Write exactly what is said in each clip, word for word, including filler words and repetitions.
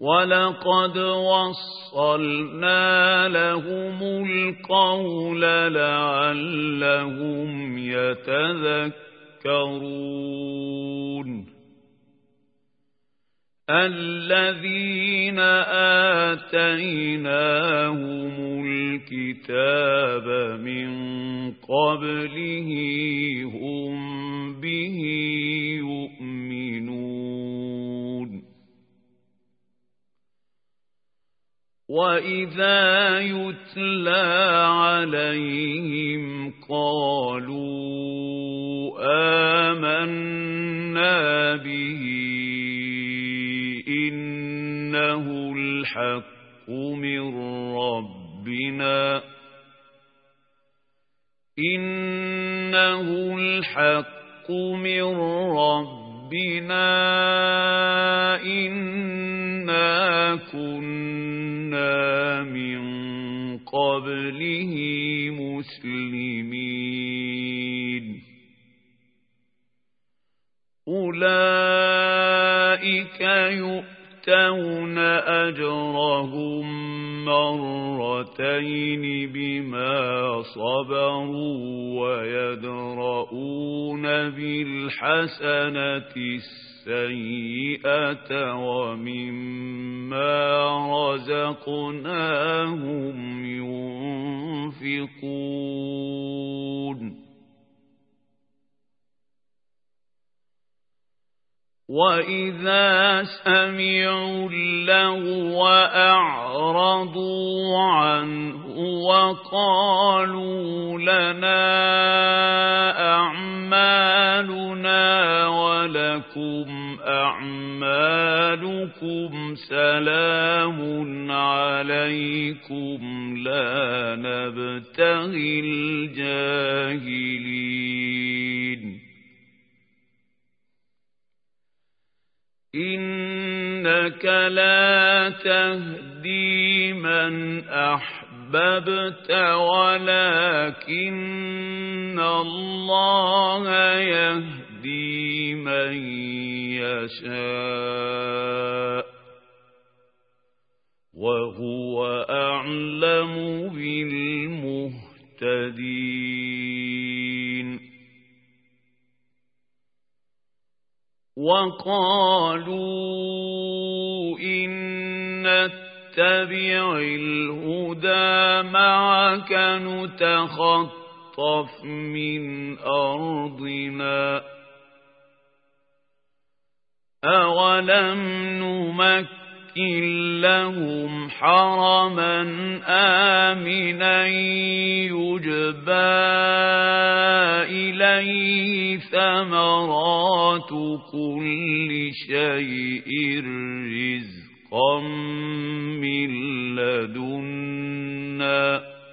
وَلَقَدْ وَصَّلْنَا لَهُمُ الْقَوْلَ لَعَلَّهُمْ يَتَذَكَّرُونَ الَّذِينَ آتَيْنَاهُمُ الْكِتَابَ مِنْ قَبْلِهِ هُمْ بِهِ يُؤْمِنُونَ وَإِذَا يُتْلَى عَلَيْهِمْ قَالُوا آمَنَّا بِهِ إِنَّهُ الْحَقُّ مِنْ رَبِّنَا إِنَّهُ الْحَقُّ مِنْ رَبِّنَا إِنَّا كُنَّا مِنْ قَبْلِهِ مُسْلِمِينَ أُولَئِكَ يُؤْتَوْنَ أَجْرَهُمْ مرتين بما صبروا ويدرؤون بالحسنة السيئة ومما رزقناهم ينفقون وَإِذَا سَمِعُوا اللَّغْوَ أَعْرَضُوا عَنْهُ وَقَالُوا لَنَا أَعْمَالُنَا وَلَكُمْ أَعْمَالُكُمْ سَلَامٌ عَلَيْكُمْ لَا نَبْتَغِي الْجَاهِلِينَ إِنَّكَ لَا تَهْدِي مَنْ أَحْبَبْتَ وَلَكِنَّ اللَّهَ يَهْدِي مَنْ يَشَاءُ وَهُوَ أَعْلَمُ بِالْمُهْتَدِينَ وَقَالُوا إِن نَّتَّبِعِ الْهُدَىٰ مَعَكَ نُتَخَطَّفْ مِنْ أَرْضِنَا أَوَلَمْ نُمَكِّنْ لَهُمْ حَرَمًا آمِنًا يُجْبَىٰ إِلَيْهِ ثَمَرَاتُ كُلِّ شَيْءٍ رِزْقًا مِّن لَّدُنَّا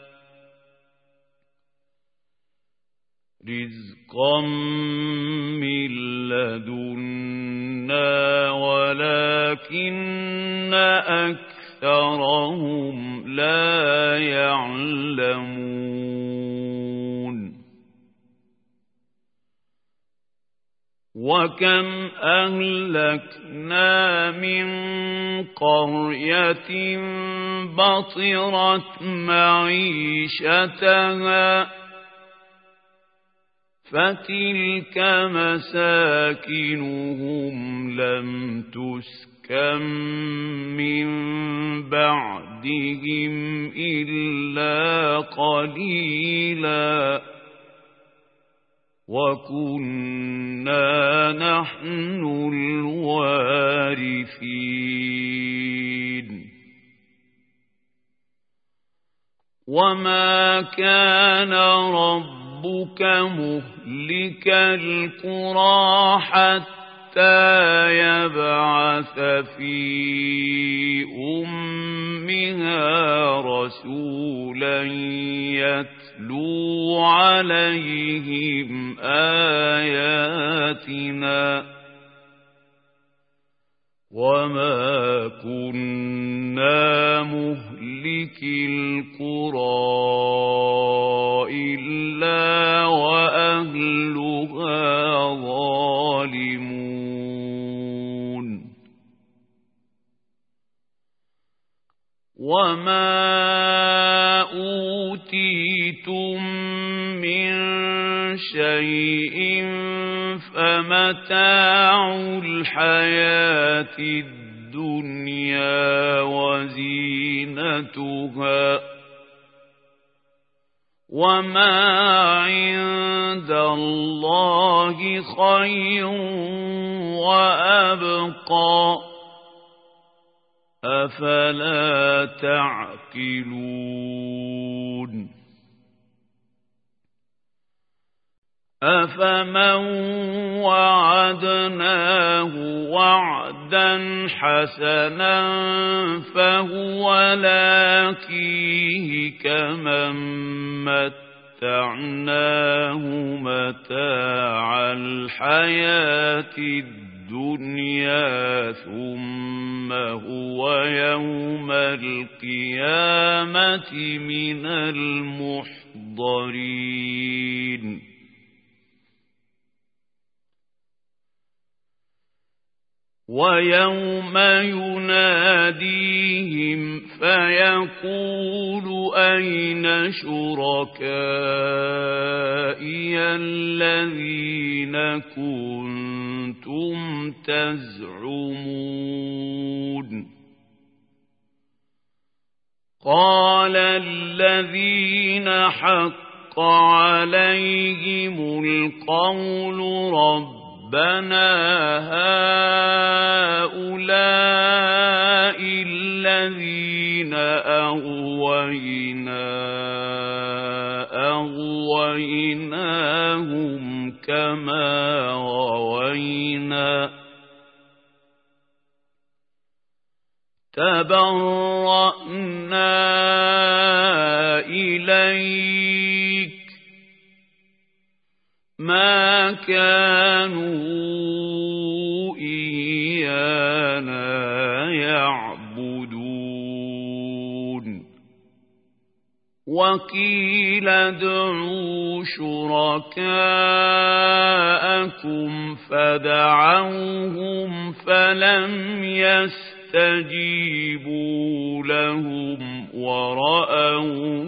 رِزْقًا مِّن لَّدُنَّا وَلَكِنَّ أَكْثَرَهُمْ لَا يَعْلَمُونَ وَكَمْ أَهْلَكْنَا مِنْ قَرْيَةٍ بَطِرَتْ مَعِيشَتَهَا فَتِلْكَ مَسَاكِنُهُمْ لَمْ تُسْكَنْ مِنْ بَعْدِهِمْ إِلَّا قَلِيلًا وَكُنَّا نَحْنُ الْوَارِثِينَ وَمَا كَانَ رَبُّكَ رَبُّكَ مُهْلِكَ الْقُرَىٰ حَتَّىٰ يَبْعَثَ فِي أُمِّهَا رَسُولًا يَتْلُو عَلَيْهِمْ آيَاتِنَا وَمَا كُنَّا مُهْلِكِي الْقُرَىٰ إِلَّا وَأَهْلُهَا ظَالِمُونَ وما أوتيتم من شيء فمتاع الحياة الدنيا وزينتها وما عند الله خير وأبقى أفلا تعقلون أفمن وعدناه وعدا حسنا فهو لاقيه كمن متعناه متاع الحياة الدنيا ثم هو يوم القيامة من المحضرين ويوم يناديهم فيقول أين شركائي الذين كنتم تزعمون قال الذين حق عليهم القول رب ربنا هؤلاء الذين أغوينا أغويناهم كما غوينا تبرأنا إليك ما كانوا إيانا يعبدون وقيل ادعوا شركاءكم فدعوهم فلم يستجيبوا لهم ورأوا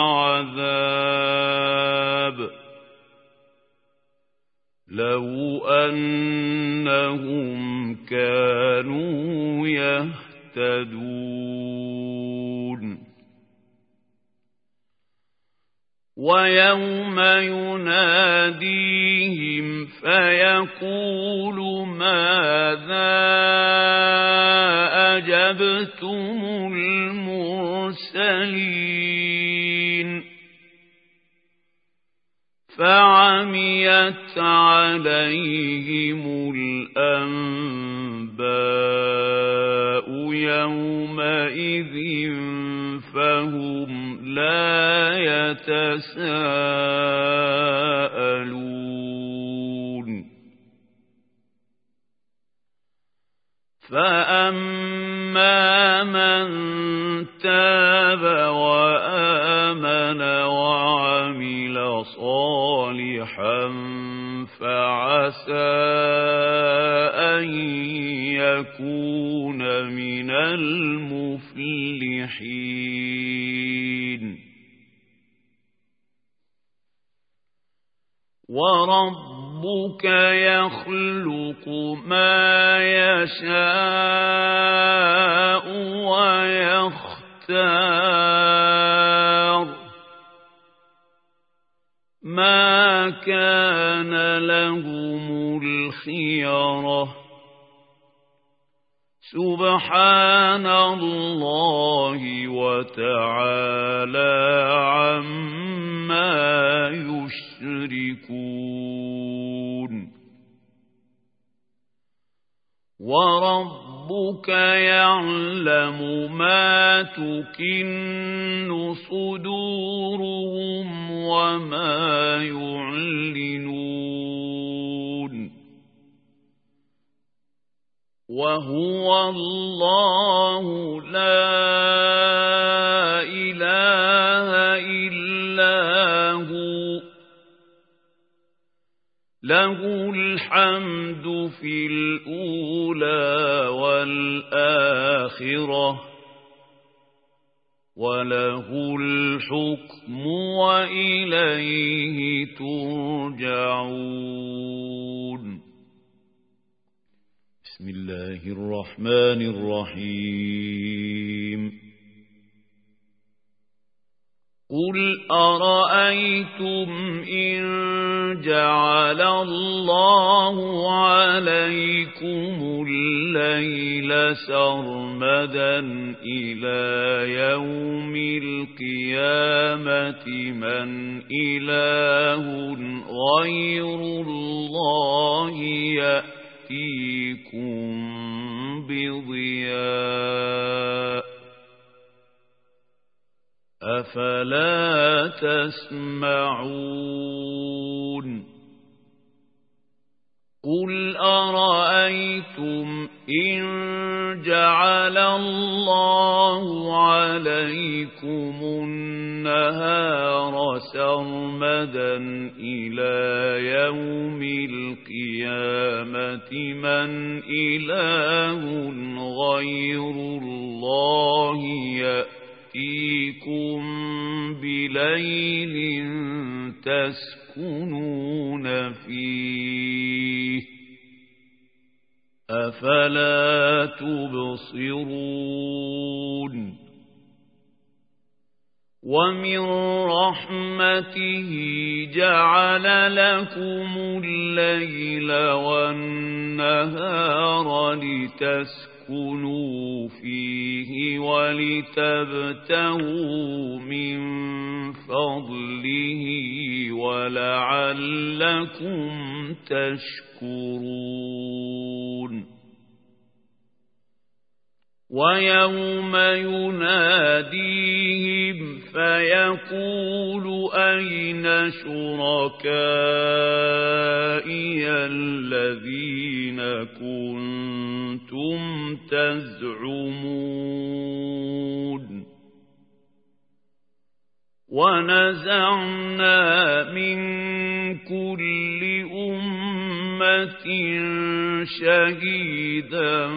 العذاب لو أنهم كانوا يهتدون ويوم يناديهم فيقول ماذا أجبتم المرسلين فعميت عليهم الأنباء يومئذ فهم لا يتساءلون فأما من تاب وآمن وعمل صالحا فعسى أن يكون من المفلحين وربك يخلق ما يشاء ويختار ما كان لهم الخيرة سبحان الله وتعالى عما يشركون وربك يعلم ما تكن صدورهم وما يعلنون وهو الله لا إله إلا هو له الحمد في الأولى والآخرة وله الحكم وإليه ترجعون. بسم الله الرحمن الرحيم. قل أرأيتم إن جعل الله عليكم الليل سرمدا إلى يوم القيامة من إله غير الله يأتيكم بضياء أفلا تسمعون. قل أرأيتم إن جعل الله عليكم النهار سرمدا إلى يوم القيامة من إله غير الله يأتيكم بليل تسكنون فيه أفلا تبصرون. ومن رحمته جعل لكم الليل والنهار لتسكنوا فيه ولتبتغوا من فضله ولعلكم تشكرون. ويوم يناديهم فيقول أين شركائي الذين كنتم تزعمون. ونزعنا من كل أمة شهيدا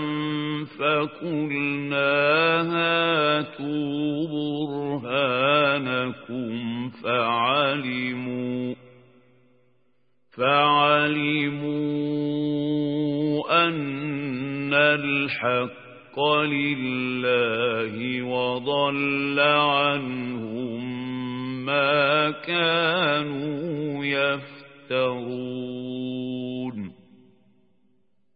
فقلنا هاتوا برهانكم فعلموا فعلموا أن الحق لله وضل عنهم ما كانوا يفترون.